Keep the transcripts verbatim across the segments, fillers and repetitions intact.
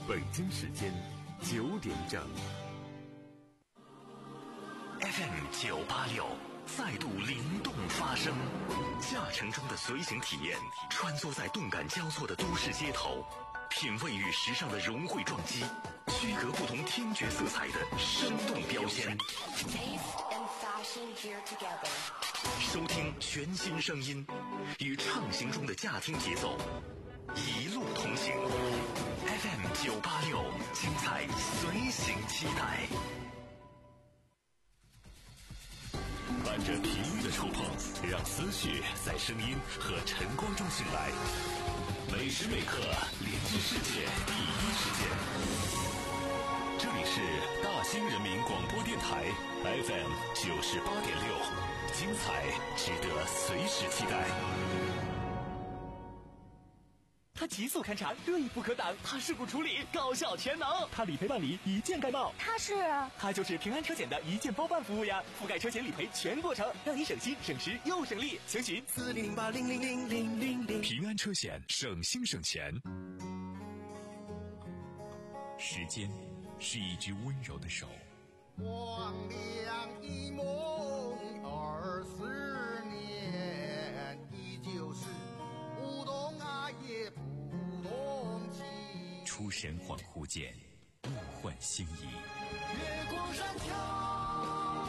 北京时间九点整。 F M 九八六再度灵动发声，驾乘中的随行体验，穿梭在动感交错的都市街头，品味与时尚的融汇撞击，区隔不同听觉色彩的生动标签。收听全新声音，与畅行中的驾听节奏，一路同行。F M 九八六，精彩随行期待。伴着频率的触碰，让思绪在声音和晨光中醒来。每时每刻连接世界第一时间。这里是大兴人民广播电台 F M 九十八点六，精彩值得随时期待。 它极速勘查，锐不可挡；它事故处理，高效全能；它理赔办理，一键盖帽。 它是， 它就是平安车险的一键包办服务呀，覆盖车险理赔全过程，让你省心省时又省力。详询四零零八零零零零零零。 平安车险，省心省钱。时间是一只温柔的手， 光亮一梦二十年，依旧是不懂爱也不懂情。 出神恍惚间，物换星移。 月光上飘，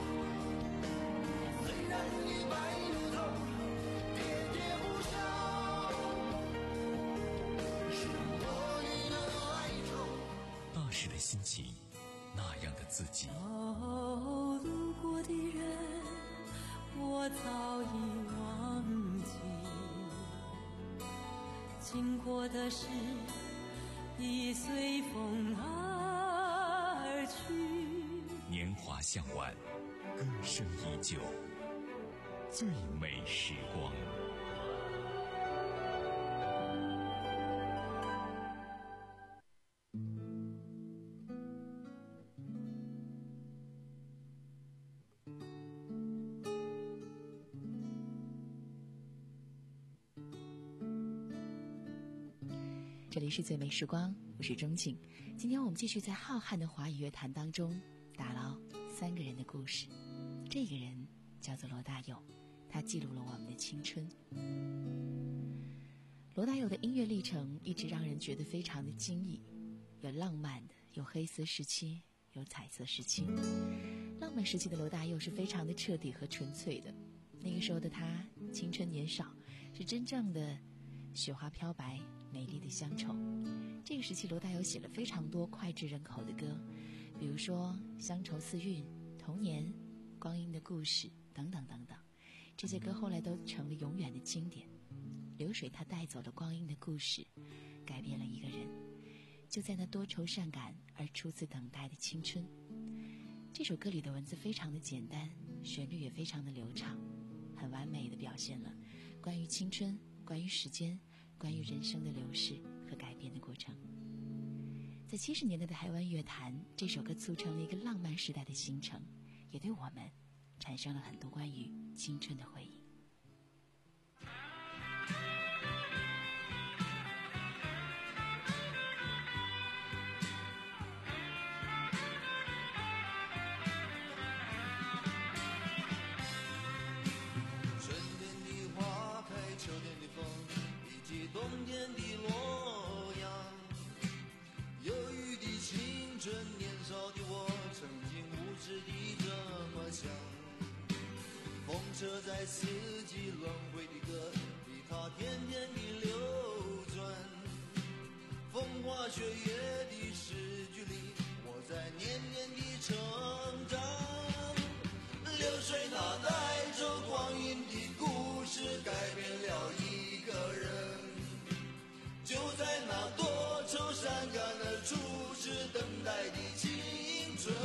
虽然你白了头，喋喋不休，是我你的哀愁。 那时的心情，那样的自己。 哦，路过的人，我早已忘记。经过的事已随风而去， 年华向晚，歌声依旧，最美时光。 这里是最美时光，我是钟静。今天我们继续在浩瀚的华语乐坛当中打捞三个人的故事。这个人叫做罗大佑，他记录了我们的青春。罗大佑的音乐历程一直让人觉得非常的惊异，有浪漫的，有黑色时期，有彩色时期。浪漫时期的罗大佑是非常的彻底和纯粹的，那个时候的他青春年少，是真正的雪花飘白，美丽的乡愁。这个时期罗大佑写了非常多脍炙人口的歌，比如说乡愁四韵、童年、光阴的故事等等等等。这些歌后来都成了永远的经典。流水它带走了光阴的故事，改变了一个人，就在那多愁善感而初次等待的青春。这首歌里的文字非常的简单，旋律也非常的流畅，很完美的表现了关于青春，关于时间，关于人生的流逝和改变的过程。在七十年代的台湾乐坛，这首歌促成了一个浪漫时代的形成，也对我们产生了很多关于青春的回忆。 冬天的洛阳，忧郁的青春，年少的我曾经无知地这么想。风车在四季轮回的歌里，它天天地流转。风花雪月的诗句里，我在年年地成长。流水它带着光阴的故事，改变了一个人。就在那多愁善感而初次等待的青春。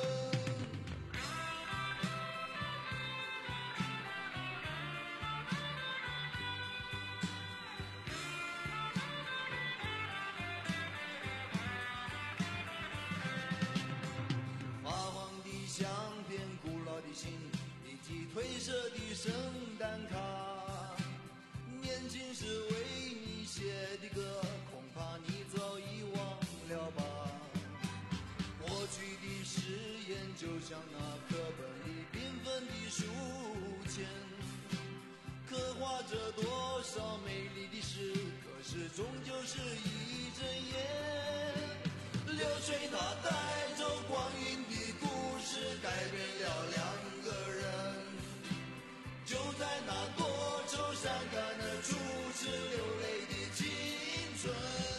发黄的相片，古老的信，以及褪色的圣诞卡，年轻时为你写的歌，恐怕你早已忘了。 像那课本里缤纷的书签，刻画着多少美丽的诗，可是终究是一阵烟。流水它带走光阴的故事，改变了两个人，就在那多愁善感的初次流泪的青春。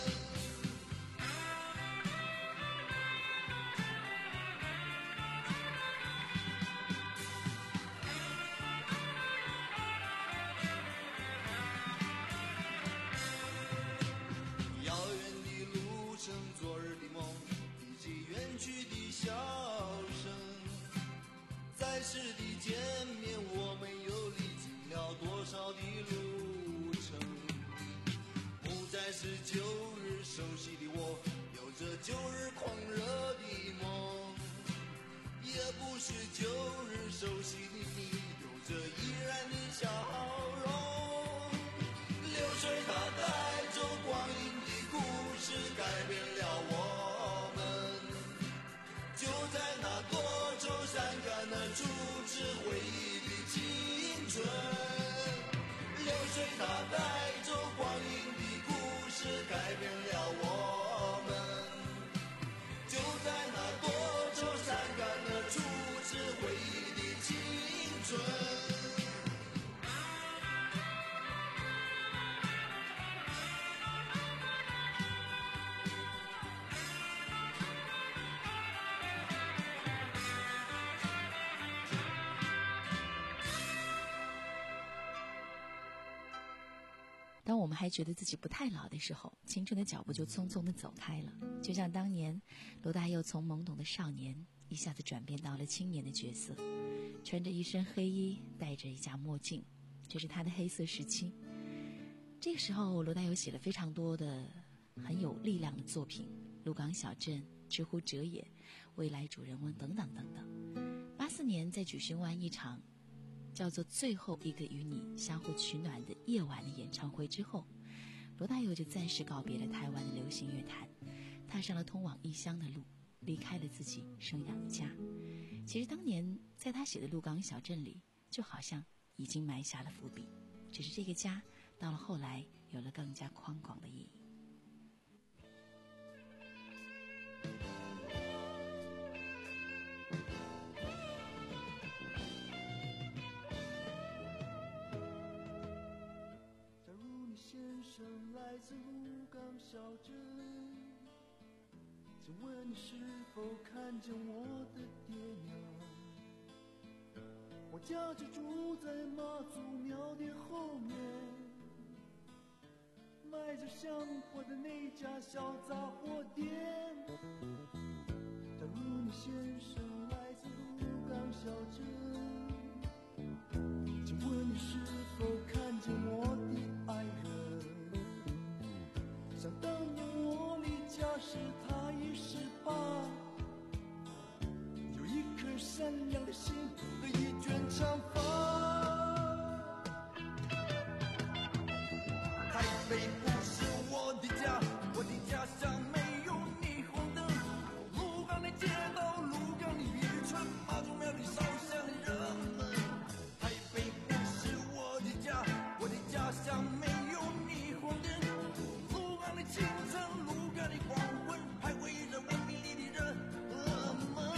遥远的路程，昨日的梦，以及远去的笑声，在世的见面，我们又历经了多少的路程？不再是旧日熟悉的我，有着旧日狂热的梦，也不是旧日熟悉的你，有着依然的笑容。流水它带走光阴的故事，改变了我们，就在那多愁善感的初次回忆的青春。流水它带走光阴的故事，改变了我们，就在那多愁善感的初次回忆的青春。 当我们还觉得自己不太老的时候，青春的脚步就匆匆地走开了。就像当年罗大佑从懵懂的少年一下子转变到了青年的角色，穿着一身黑衣，戴着一架墨镜，这是他的黑色时期。这个时候罗大佑写了非常多的很有力量的作品，鹿港小镇、知乎者也、未来主人翁等等等等。八四年在举行完一场叫做最后一个与你相互取暖的夜晚的演唱会之后，罗大佑就暂时告别了台湾的流行乐坛，踏上了通往异乡的路，离开了自己生养的家。其实当年在他写的鹿港小镇里，就好像已经埋下了伏笔，只是这个家到了后来有了更加宽广的意义。 来自鹿港小镇，请问你是否看见我的爹娘？我家就住在妈祖庙的后面，卖着香火的那家小杂货店。假如你先生来自鹿港小镇，请问你是否看见我的爱人？想当年我离家时他已十八，有一颗善良的心和一卷长发。台北不是我的家，我的家乡没有霓虹灯，鹿港的街道，鹿港的渔村，妈祖庙里烧香的人们。台北不是我的家，我的家乡没有霓虹灯，清晨鹿港的黄昏，徘徊着文明里的人们。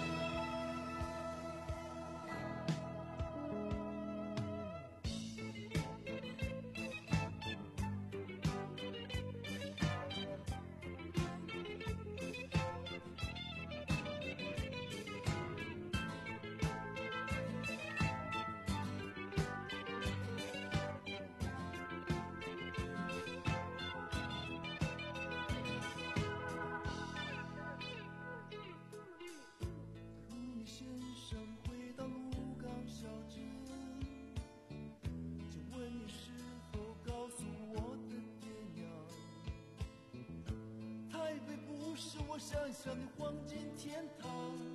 我想象的黄金天堂，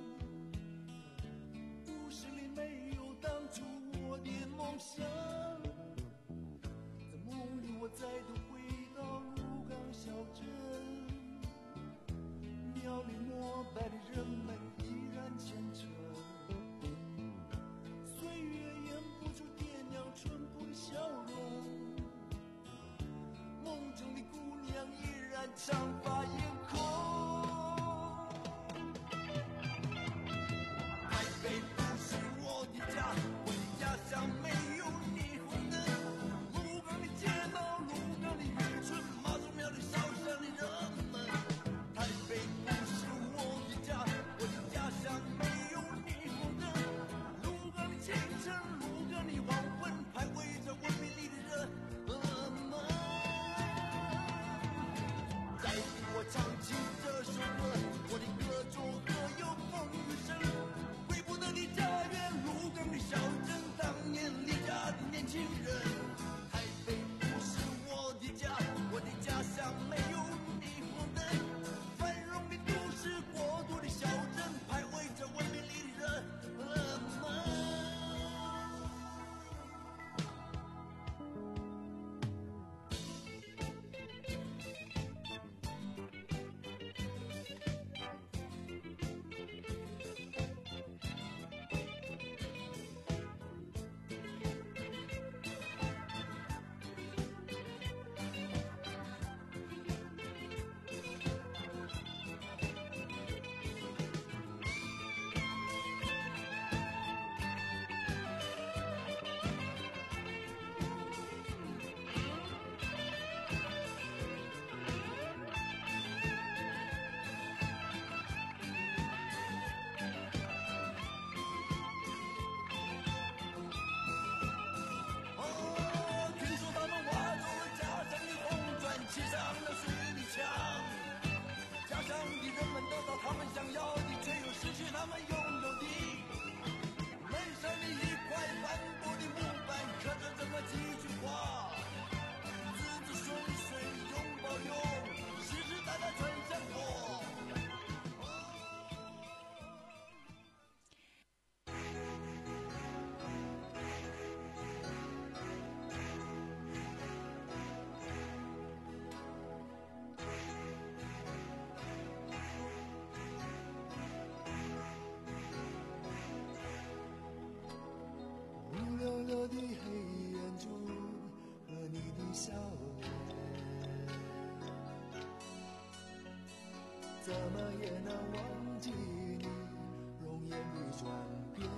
故事里没有当初我的梦想，在梦里我再度回到鹿港小镇，庙里膜拜的人们依然虔诚， 怎么也难忘记你容颜的转变。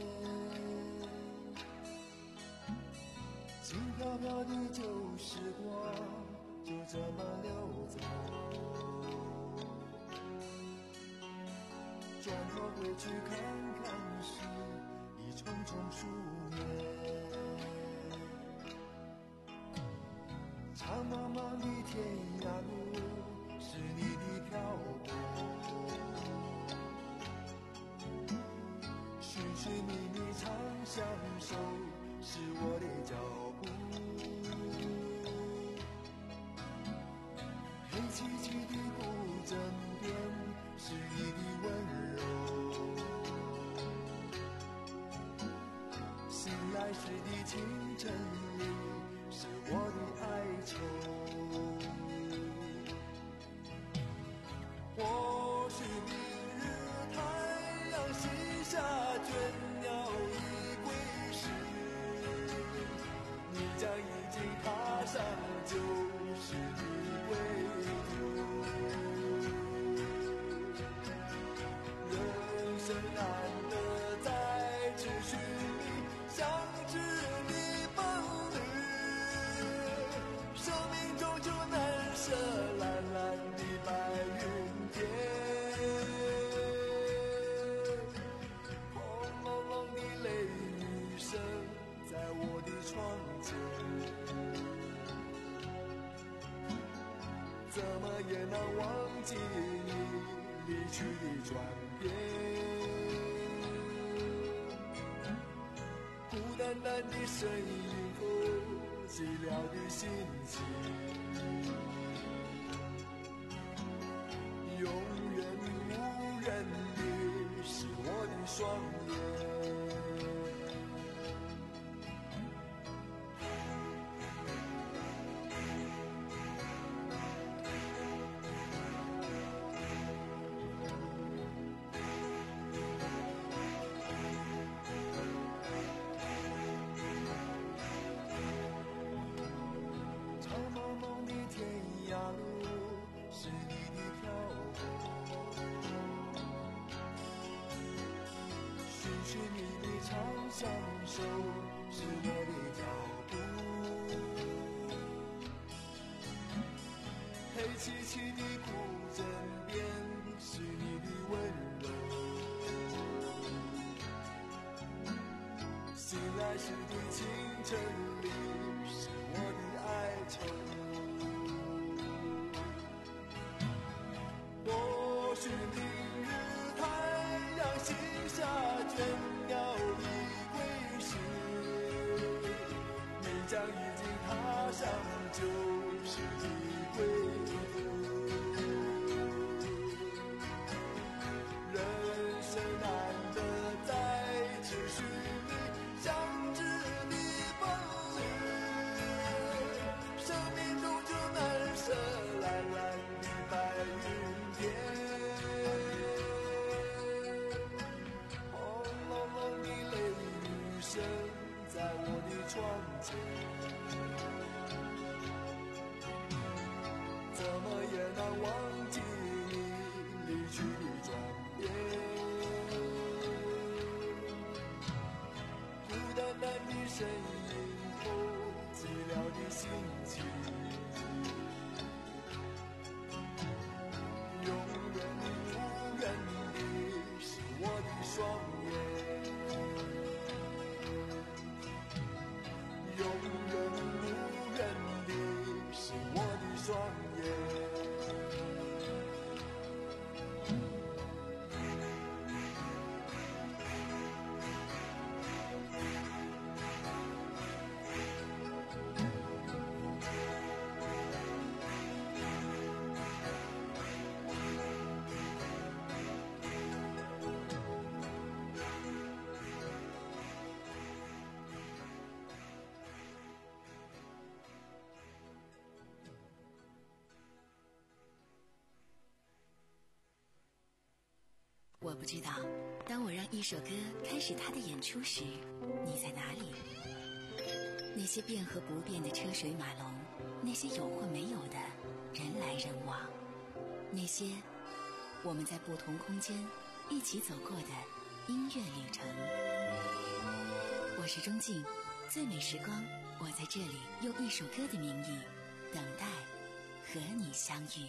轻飘飘的旧时光就这么溜走，转头回去看看时，已匆匆数年。长茫茫的天涯路，是你的漂泊，寻寻觅觅长相守，是我的脚步。黑漆漆的古镇边，是你的温柔。醒来时的清晨里，是我的哀愁。或许明日太阳西下，倦鸟已归时，你将已经踏上旧时的归途。人生难得再次寻觅相知的伴侣，生命中就难舍蓝蓝的白云天。轰隆隆的雷雨声在我的窗前，怎么也难忘记你离去的转变。孤单单的身影后，寂寥的心情，永远无人的是我的双眼。长茫茫的天涯路，是你的漂泊，寻寻觅觅长相守，是我的脚步。黑漆漆的古镇边，是你的温柔。醒来时的清晨里，是我的哀愁。或许明日太阳西下，倦鸟已归时，你将已经踏上旧时的归途。人生难得再次寻觅相知的伴侣，生命中就难舍蓝蓝的白云天。轰隆隆的雷雨声在我的窗前，怎么也难忘记你离去的转变。孤单单的身影后，寂寥的心情，永远无人的是我的双眼。永远无人的是我的双眼。 我不知道，当我让一首歌开始它的演出时，你在哪里？那些变和不变的车水马龙，那些有或没有的人来人往，那些我们在不同空间一起走过的音乐旅程。我是钟静，最美时光，我在这里用一首歌的名义等待和你相遇。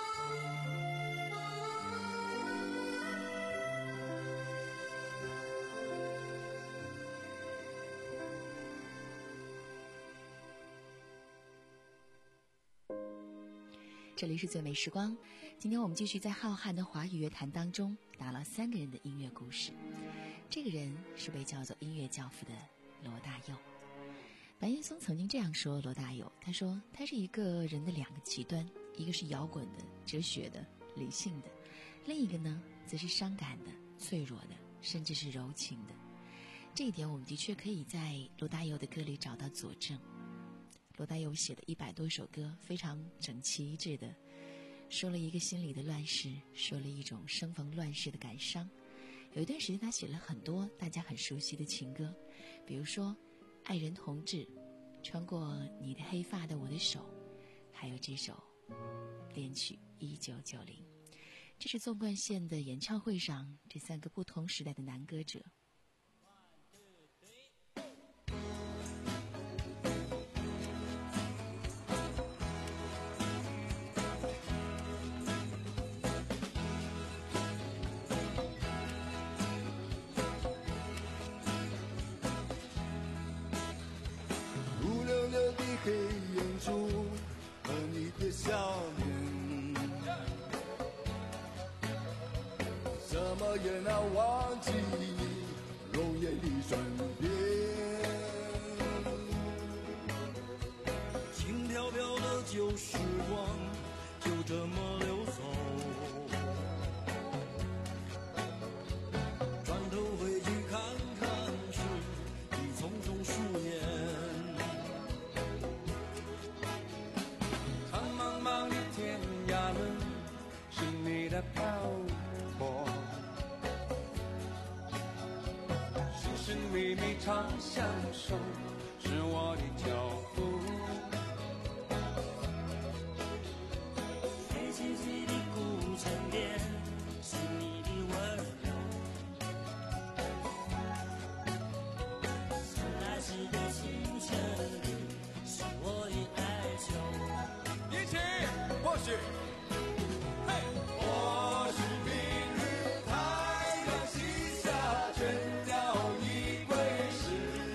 这里是最美时光，今天我们继续在浩瀚的华语乐坛当中打捞三个人的音乐故事。这个人是被叫做音乐教父的罗大佑。白岩松曾经这样说罗大佑，他说他是一个人的两个极端，一个是摇滚的、哲学的、理性的，另一个呢则是伤感的、脆弱的，甚至是柔情的。这一点我们的确可以在罗大佑的歌里找到佐证。罗大佑写的一百多首歌，非常整齐一致的说了一个心里的乱世，说了一种生逢乱世的感伤。有一段时间他写了很多大家很熟悉的情歌，比如说爱人同志、穿过你的黑发的我的手，还有这首恋曲一九九零。这是纵贯线的演唱会上这三个不同时代的男歌者。 黑眼珠和你的笑脸，怎么也难忘记你容颜的转变。轻飘飘的旧时光就这么流走，转头回去看看时已匆匆数年。是你的漂泊，寻寻觅觅常相守，是我的脚步。黑漆漆的古城边，是你的温柔。醒来时的清晨里，是我的哀求。一起，或许。或许明日太阳西下，倦鸟已归时，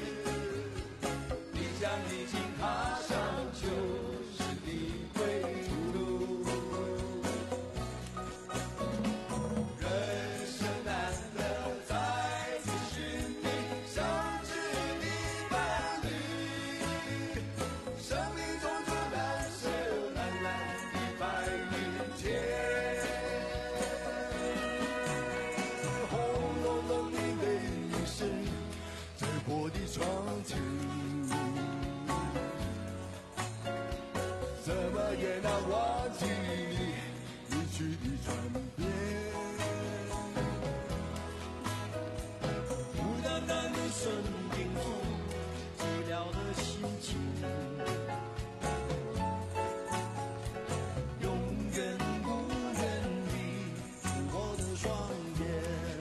你将已经踏上旧时的归途路。人生难得再次寻觅相知的伴侣，生命中这难舍难揽的白云间。我的窗前，怎么也难忘记你离去的转变。孤单单的身影中，寂寥的心情，永远不愿闭我的双眼。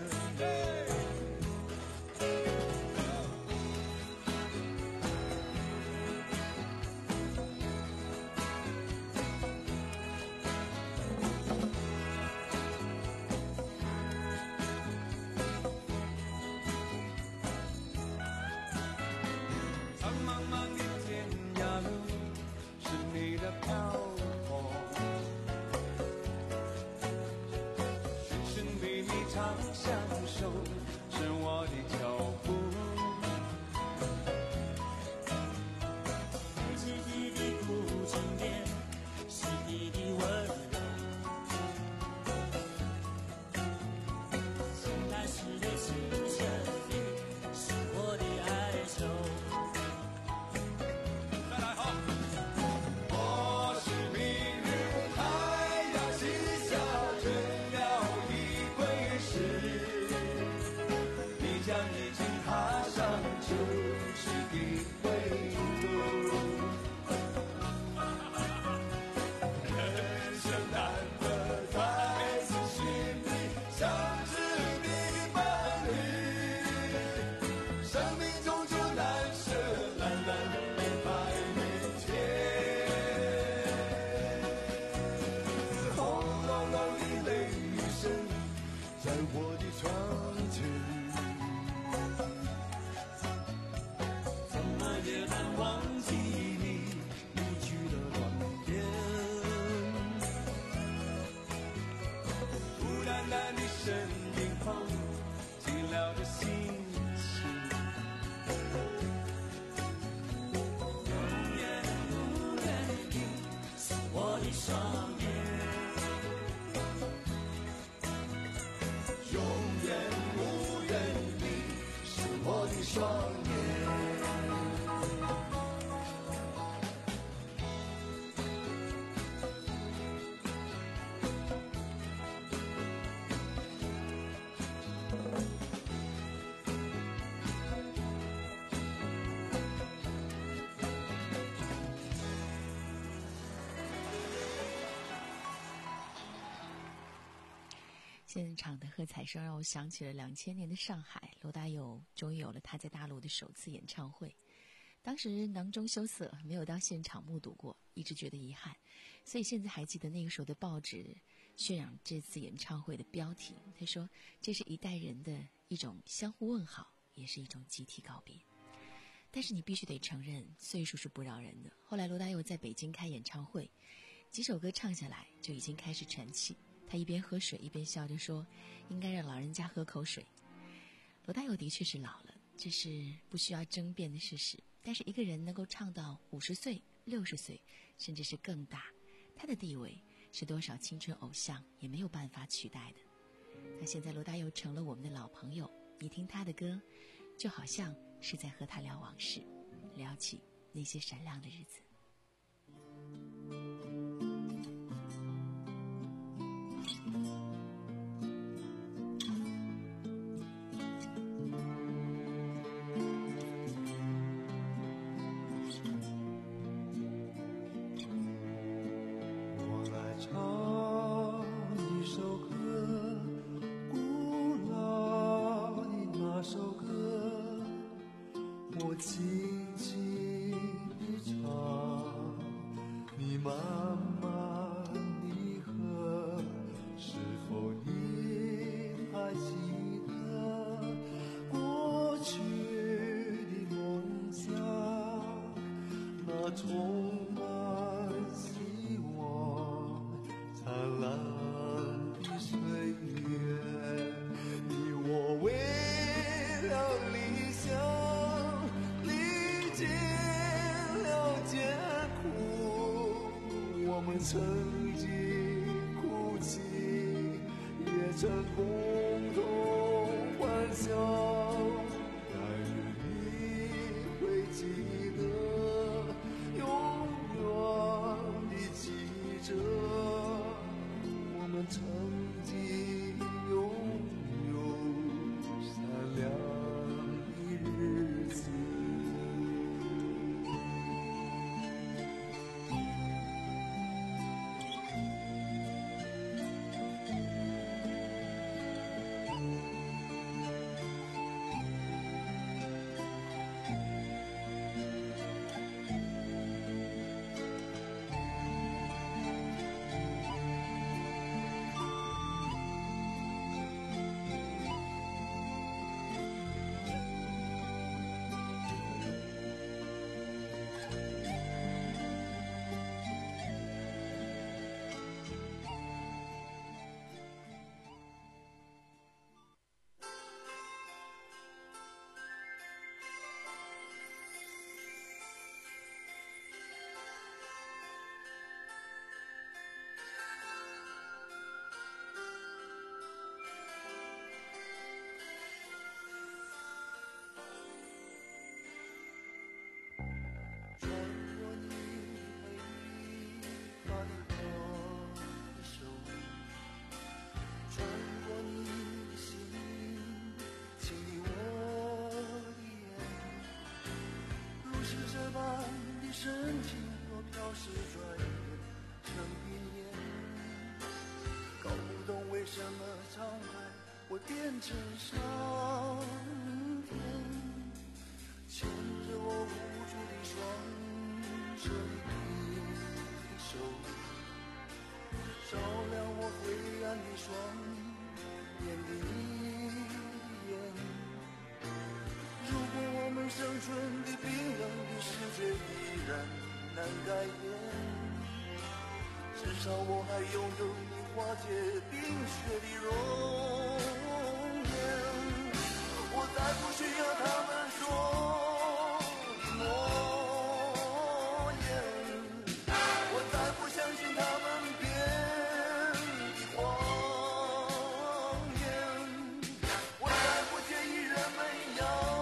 常相守，是我的脚步。黑漆漆的古城边，是你的温柔。醒来时的清晨里，是我的哀愁。再来好。或许明日太阳西下，倦鸟已归时。 现场的喝彩声让我想起了两千年的上海，罗大佑终于有了他在大陆的首次演唱会。当时囊中羞涩，没有到现场目睹过，一直觉得遗憾，所以现在还记得那个时候的报纸渲染这次演唱会的标题，他说这是一代人的一种相互问好，也是一种集体告别。但是你必须得承认，岁数是不饶人的。后来罗大佑在北京开演唱会，几首歌唱下来就已经开始喘气，他一边喝水一边笑着说，应该让老人家喝口水。罗大佑的确是老了，这是不需要争辩的事实。但是一个人能够唱到五十岁、六十岁，甚至是更大，他的地位是多少青春偶像也没有办法取代的。那现在罗大佑成了我们的老朋友，你听他的歌，就好像是在和他聊往事，聊起那些闪亮的日子。 曾经哭泣，也曾共同欢笑，但愿你会记得，永远地记着我们曾经拥有闪亮的日子。深情若飘逝，转眼成云烟。搞不懂为什么沧海会变成桑田，牵着我无助的双手，你的手，照亮我灰暗的双眼的眼。如果我们生存的冰冷的世界依然难改变，至少我还拥有你化解冰雪的容颜。我再不需要他们说的诺言，我再不相信他们编的谎言，我再不介意人们要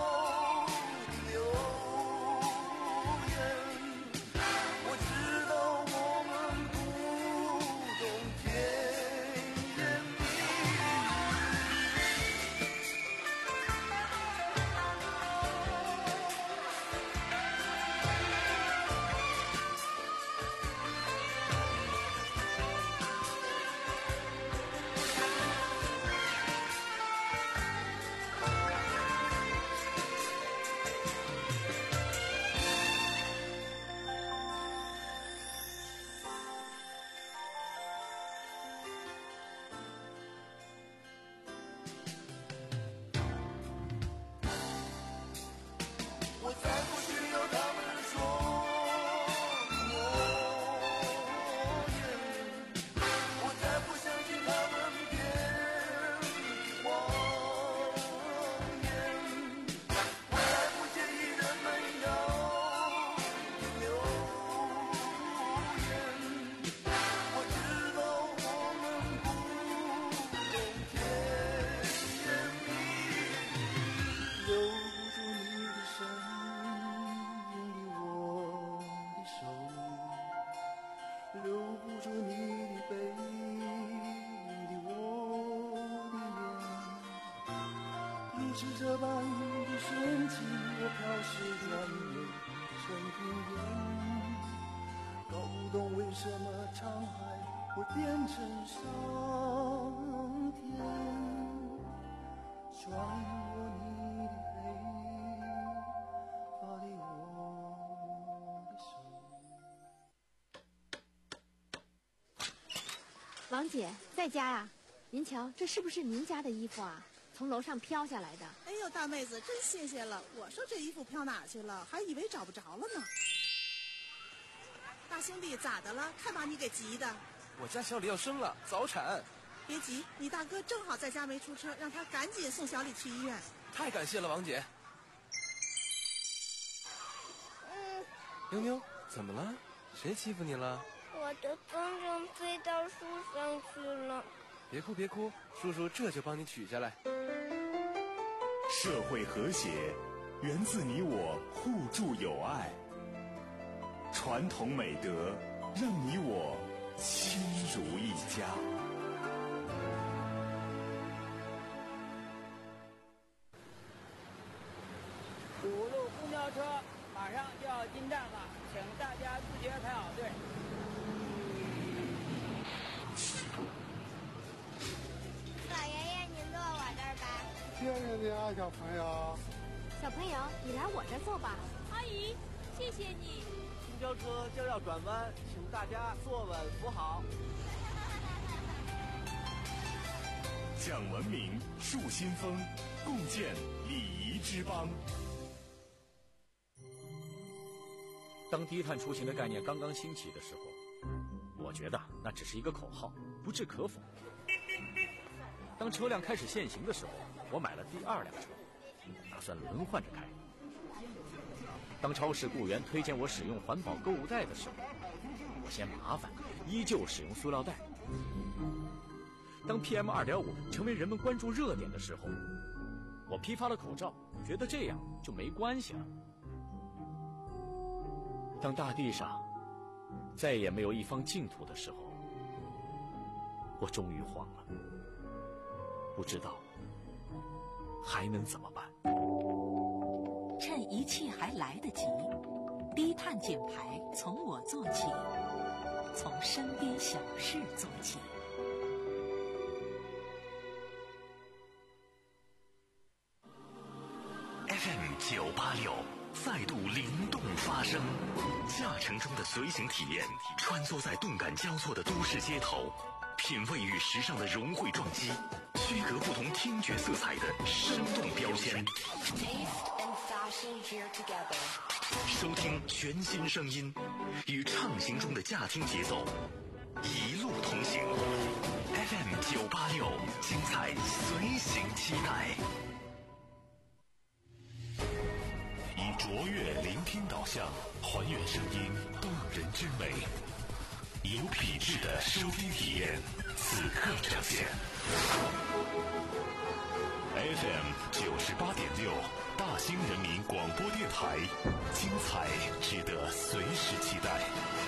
是这般的深情，我飘逝转眼成云烟，搞不懂为什么沧海会变成桑田，穿过你的黑，发给我的手。 王姐在家呀？您瞧，这是不是您家的衣服啊？从楼上飘下来的。 哎呦，大妹子，真谢谢了！我说这衣服飘哪去了，还以为找不着了呢。大兄弟，咋的了？看把你给急的。 我家小李要生了，早产。 别急，你大哥正好在家没出车，让他赶紧送小李去医院。 太感谢了，王姐。 嗯。 妞妞，怎么了？谁欺负你了？ 我的风筝飞到树上去了。 别哭别哭，叔叔这就帮你取下来。 社会和谐源自你我互助友爱，传统美德让你我亲如一家。 五路公交车马上就要进站了，请大家自觉排好队。 老爷爷，您坐我这儿吧。 谢谢你啊，小朋友。 小朋友，你来我这儿坐吧。 阿姨，谢谢你。 公交车就要转弯，请大家坐稳扶好。 讲文明，树新风，共建礼仪之邦。 当低碳出行的概念刚刚兴起的时候，我觉得那只是一个口号，不置可否。当车辆开始限行的时候，我买了第二辆车，打算轮换着开。当超市雇员推荐我使用环保购物袋的时候，我嫌麻烦，依旧使用塑料袋。当 P M 二点五 成为人们关注热点的时候，我批发了口罩，觉得这样就没关系了。当大地上再也没有一方净土的时候，我终于慌了，不知道还能怎么办。 趁一切还来得及，低碳减排从我做起，从身边小事做起。 F M 九八六再度灵动发声，驾乘中的随行体验，穿梭在动感交错的都市街头，品味与时尚的融汇撞击，区隔不同听觉色彩的生动标签。收听全新声音，与畅行中的驾听节奏，一路同行。F M 九八六，精彩随行期待。以卓越聆听导向，还原声音动人之美，有品质的收听体验，此刻呈现。F M 九十八点六，大兴人民广播电台，精彩值得随时期待。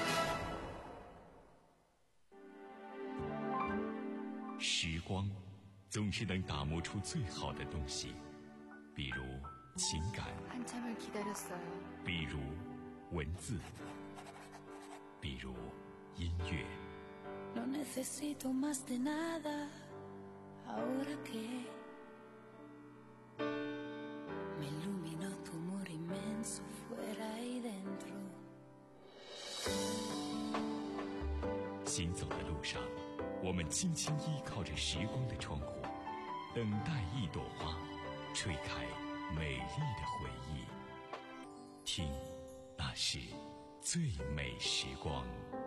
时光总是能打磨出最好的东西，比如情感，比如文字，比如音乐。 No necesito más de nada, ahora que me iluminó tu amor inmenso fuera y dentro。 行走的路上，我们轻轻依靠着时光的窗户，等待一朵花吹开美丽的回忆，听，那是最美时光。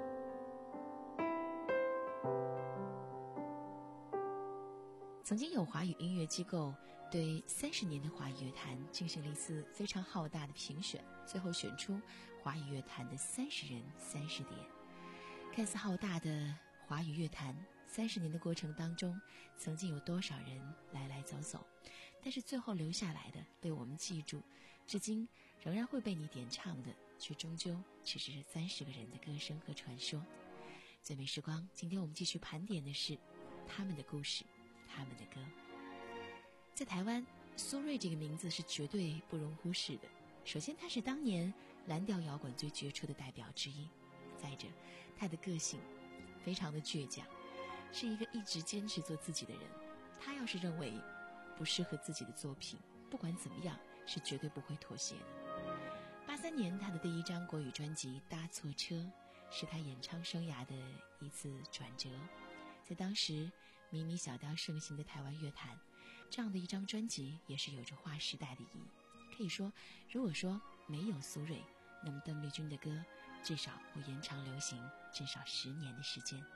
曾经有华语音乐机构对三十年的华语乐坛进行了一次非常浩大的评选，最后选出华语乐坛的三十人三十点。看似浩大的华语乐坛，三十年的过程当中，曾经有多少人来来走走，但是最后留下来的，被我们记住，至今仍然会被你点唱的，却终究只是三十个人的歌声和传说。最美时光，今天我们继续盘点的是他们的故事，他们的歌。在台湾， 苏芮这个名字是绝对不容忽视的。首先，他是当年蓝调摇滚最杰出的代表之一。再者，他的个性非常的倔强，是一个一直坚持做自己的人。他要是认为不适合自己的作品，不管怎么样是绝对不会妥协的。八三年，他的第一张国语专辑《搭错车》是他演唱生涯的一次转折。在当时迷你小调盛行的台湾乐坛，这样的一张专辑也是有着划时代的意义。可以说，如果说没有苏芮，那么邓丽君的歌至少会延长流行至少十年的时间。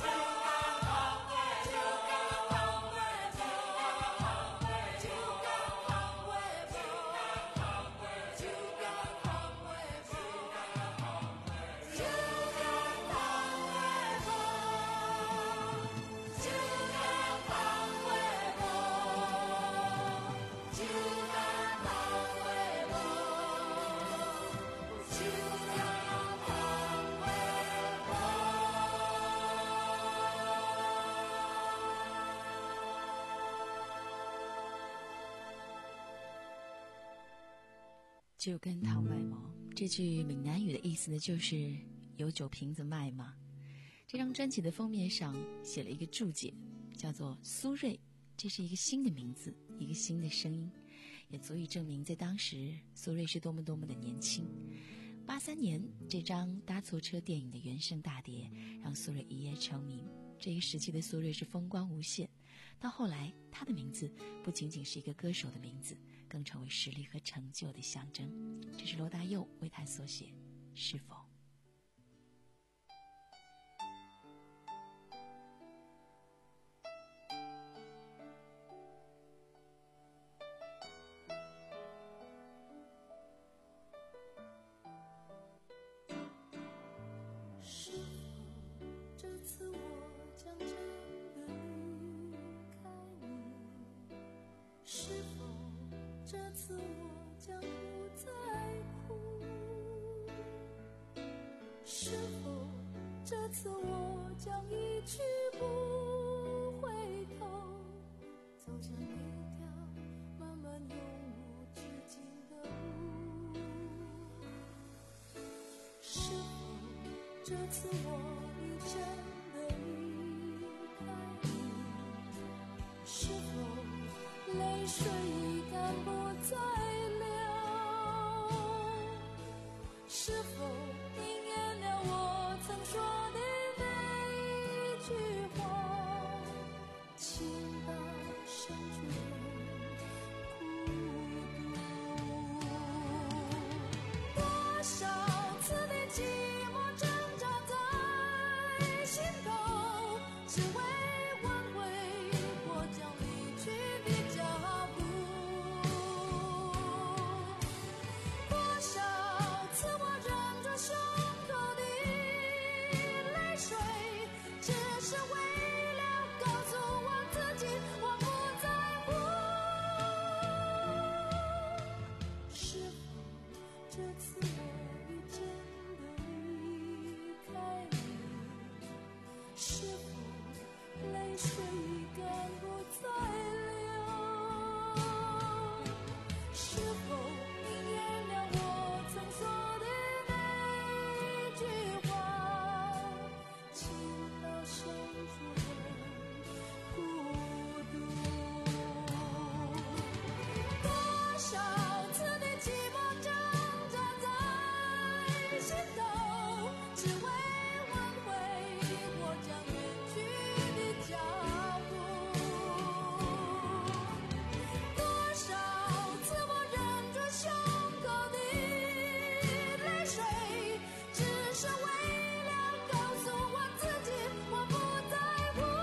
就酒跟倘卖无，这句闽南语的意思呢，就是有酒瓶子卖吗？这张专辑的封面上写了一个注解，叫做苏芮，这是一个新的名字，一个新的声音，也足以证明在当时苏芮是多么多么的年轻。八三年这张搭错车电影的原声大碟让苏芮一夜成名，这一时期的苏芮是风光无限，到后来她的名字不仅仅是一个歌手的名字，更成为实力和成就的象征。这是罗大佑为她所写是否。 这次我已真的离开你，是否泪水已干不再流？是否应验了我曾说的那句话，情到深处孤独？多少次的寂寞挣扎在心头，只为挽回我将离去的脚步。多少次我忍着胸口的泪水，只是为了告诉我自己我不在乎。是否这次我已真的离开你？是否泪水已干不再流？是否应验了我曾说的那句话，情到深处很孤独？多少次的寂寞挣扎在心头，只为挽回我将远去的脚步。多少次我忍着胸口的泪水，只是为了告诉我自己我不在乎。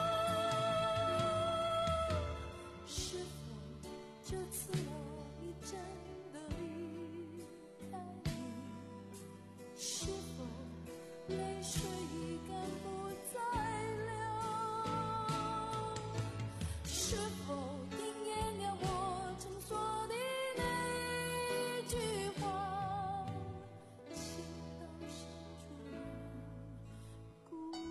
是否这次我已真的离开你？是否泪水已干不再流？是否应验了我曾说的那句话，情到深处人孤独？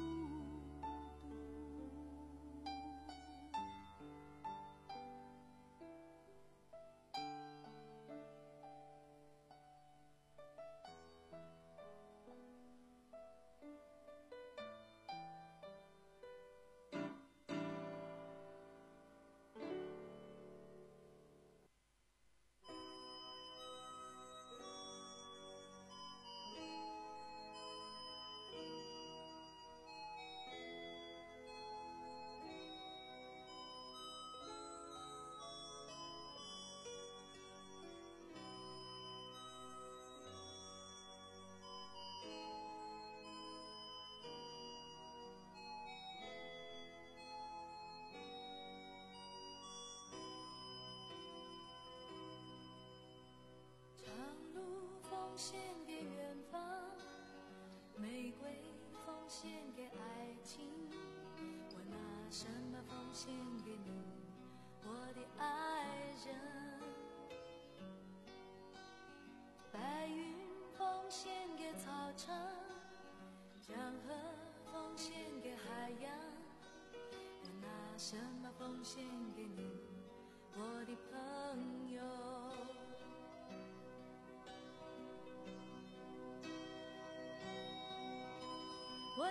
长路奉献给远方，玫瑰奉献给爱情，我拿什么奉献给你，我的爱人？白云奉献给草场，江河奉献给海洋，我拿什么奉献给你，我的朋友？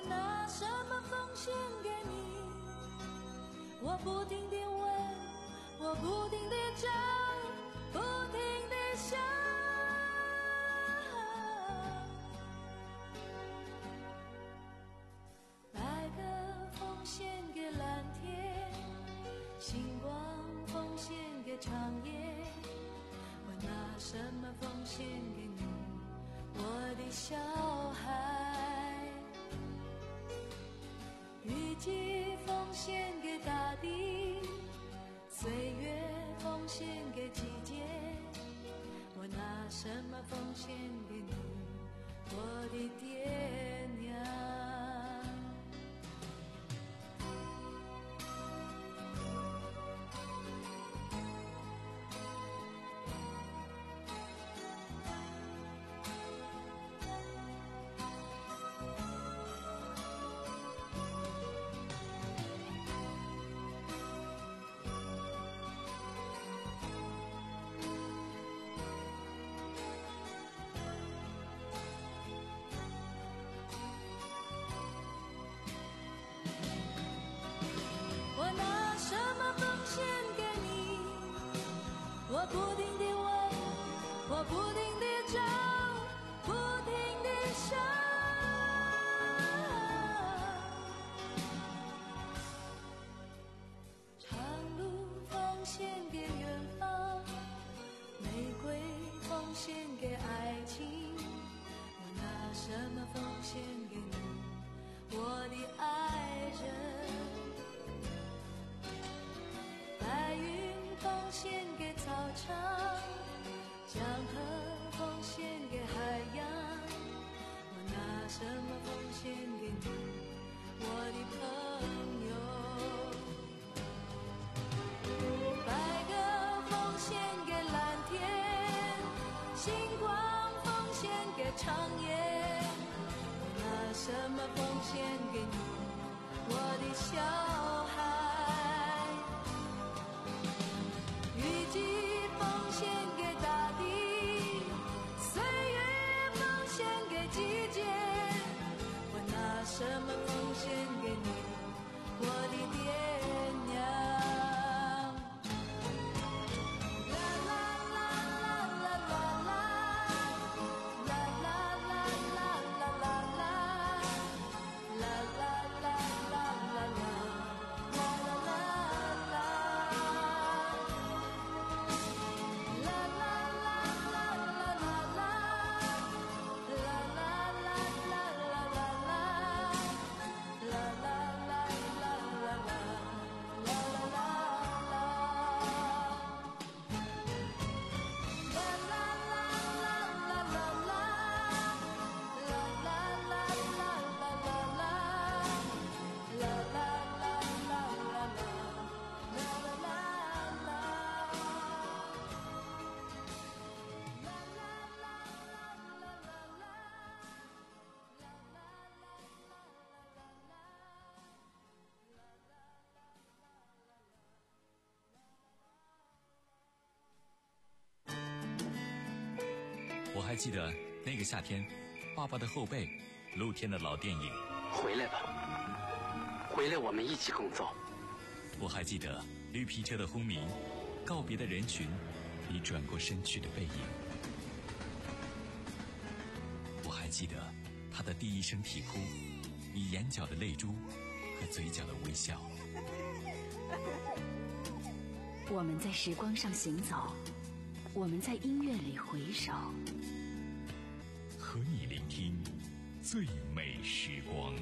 拿什么奉献给你？我不停地问，我不停地找，不停地想。白鸽奉献给蓝天，星光奉献给长夜。我拿什么奉献给你，我的小孩？雨季奉献给大地，岁月奉献给季节。我拿什么奉献给你，我的爹娘？我不停地问，我不停地找，不停地想。长路奉献给远方，玫瑰奉献给爱情。我拿什么奉献给你，我的爱人？白云奉献给草场，江河奉献给海洋。我拿什么奉献给你，我的朋友？白鸽奉献给蓝天，星光奉献给长夜。我拿什么奉献给你，我的小孩？什么奉献给你，我的爹娘？啦啦啦啦啦啦啦，啦啦啦啦啦啦啦，啦啦啦啦啦啦，啦啦啦啦，啦啦啦啦啦啦啦，啦啦啦啦啦啦。 我还记得那个夏天，爸爸的后背，露天的老电影。 回来吧，回来，我们一起工作。 我还记得绿皮车的轰鸣，告别的人群，你转过身去的背影。我还记得他的第一声啼哭，你眼角的泪珠和嘴角的微笑。 我们在时光上行走，我们在音乐里回首， 和你聆听最美时光。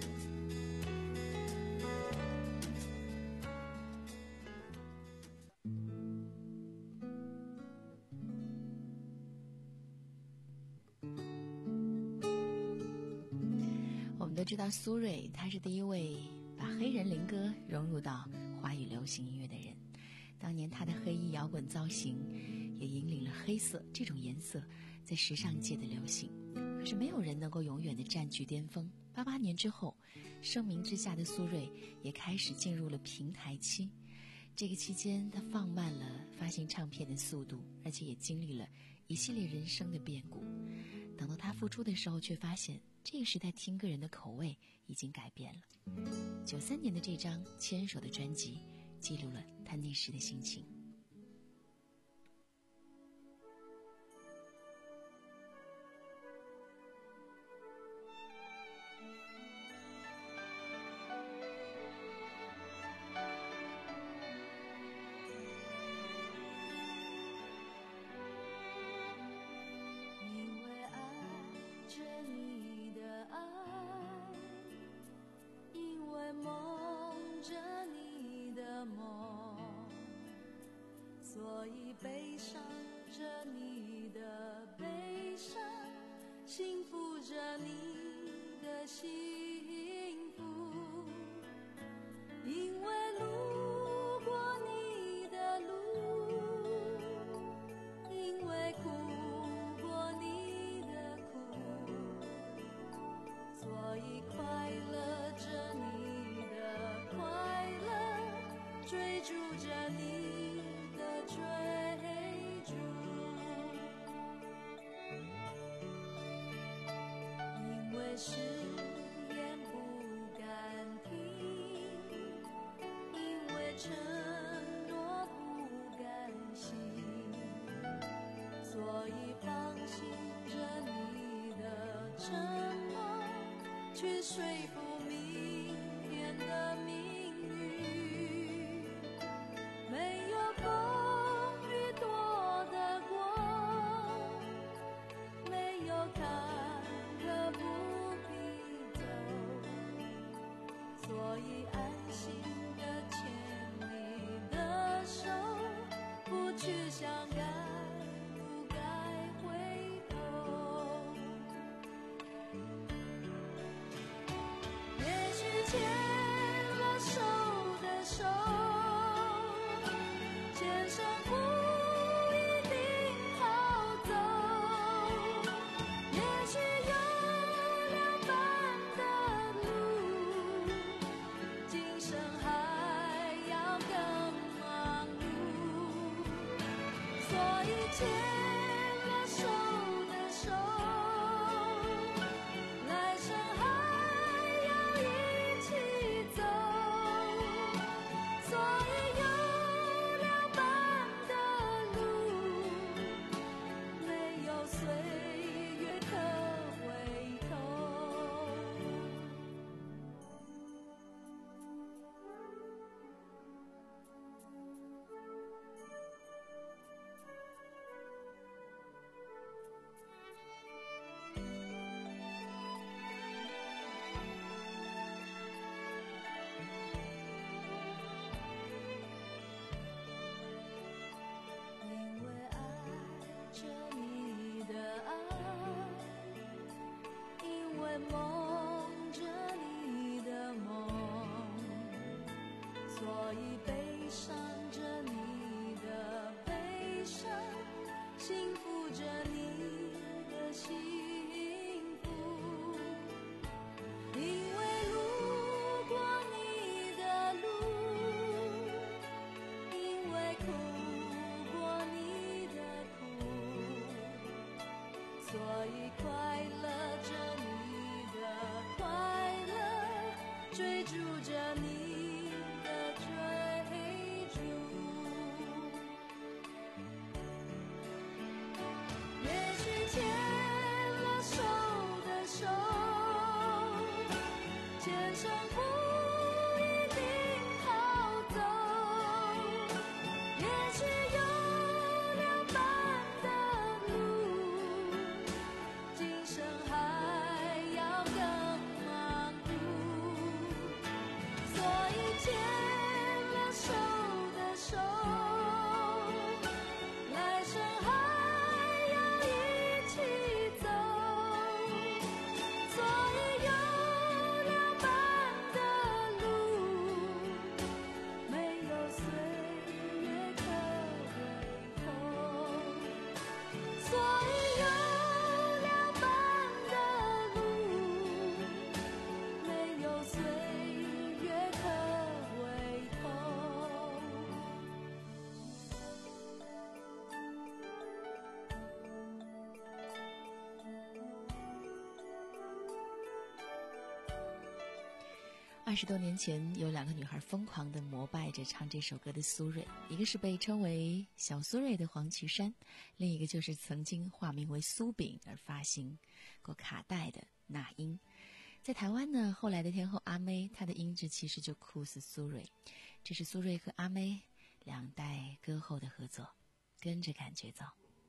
我们都知道苏芮，她是第一位把黑人灵歌融入到华语流行音乐的人。当年她的黑衣摇滚造型也引领了黑色这种颜色在时尚界的流行。可是没有人能够永远的占据巅峰。八八年之后，盛名之下的苏芮也开始进入了平台期。这个期间，她放慢了发行唱片的速度，而且也经历了一系列人生的变故。 等到他复出的时候，却发现这个时代听歌人的口味已经改变了。九三年的这张《牵手》的专辑，记录了他那时的心情。 所以悲伤着你的悲伤，幸福着你的幸福，因为路过你的路，因为哭过你的苦，所以快乐着你的快乐，追逐着你的追逐，因为誓言不敢听，因为承诺不甘心，所以放弃着你的沉默，去说服明天的命运。没有风雨躲得过，没有坎坷不必走，所以安心地牵你的手，不去想该不该回头。也许牵了手的手，前生不一定好走，也许有两半的路，今生还要更忙碌，所以牵了手的手，来生还要一起走，所以有两半的路，没有岁月可回头。因为爱着你的爱，因为梦着你的梦，所以悲伤着你的悲伤，幸福着你的幸福，因为路过你的路，因为哭过你的苦，所以快乐着你的快乐，追逐着你的追逐。也许牵了手的手，前生不一定好走，也许有两半的路，今生还要更忙碌，所以牵了手的手，来生还要一起走，所以有两半的二十多年前，有两个女孩疯狂地膜拜着唱这首歌的苏芮，一个是被称为小苏芮的黄绮珊，另一个就是曾经化名为苏炳而发行过卡带的那英。在台湾呢，后来的天后阿妹，她的音质其实就酷似苏芮。这是苏芮和阿妹两代歌后的合作，跟着感觉走。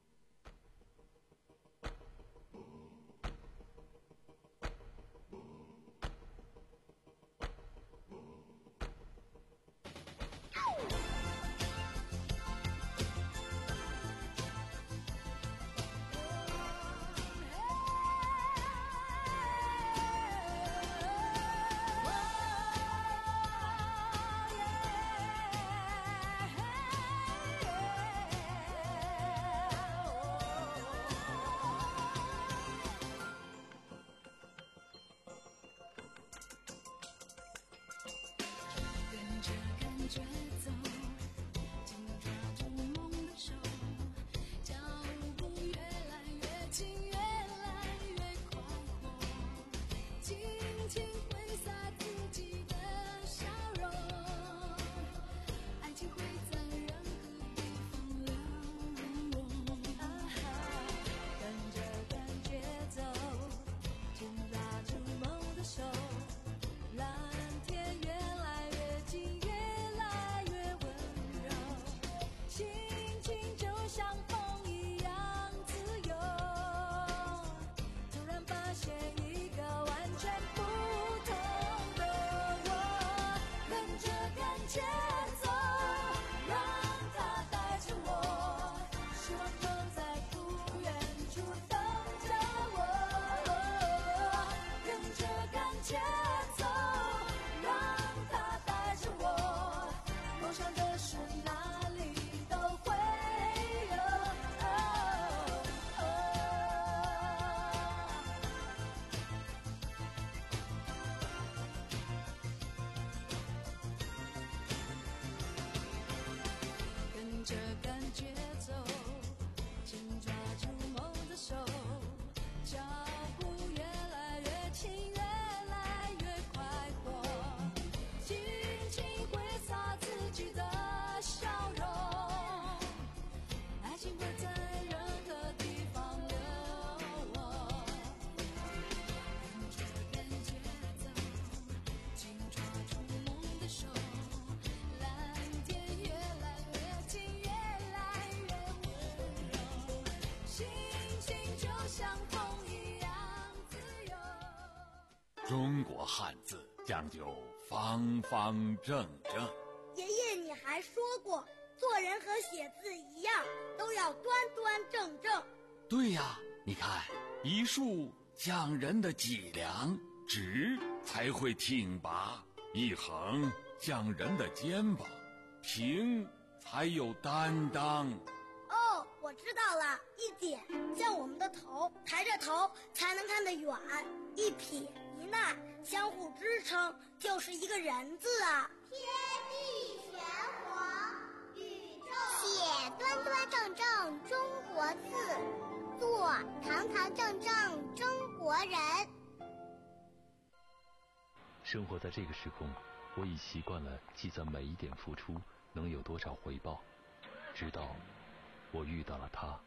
中国汉字讲究方方正正。 爷爷，你还说过，做人和写字一样，都要端端正正。 对呀，你看，一竖讲人的脊梁，直才会挺拔；一横讲人的肩膀，平才有担当。 哦，我知道了，一点像我们的头，抬着头才能看得远；一撇一捺相互支撑，就是一个人字啊。 天地玄黄，宇宙写端端正正中国字，做堂堂正正中国人。 生活在这个时空，我已习惯了计算每一点付出能有多少回报，直到我遇到了他。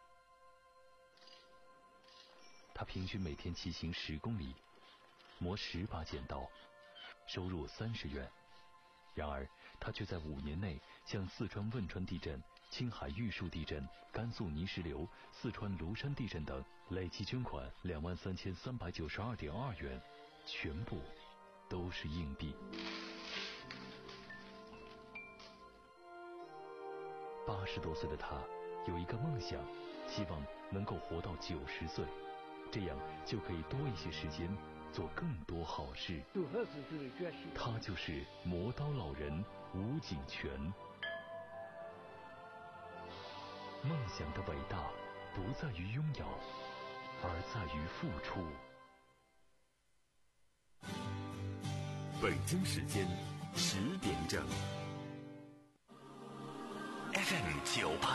他平均每天骑行十公里，磨十把剪刀，收入三十元。然而他却在五年内向四川汶川地震、青海玉树地震、甘肃泥石流、四川庐山地震等累计捐款两万三千三百九十二点二元，全部都是硬币。八十多岁的他有一个梦想，希望能够活到九十岁，这样就可以多一些时间做更多好事。他就是磨刀老人吴景全。梦想的伟大不在于拥有，而在于付出。 北京时间十点整 ，F M 九八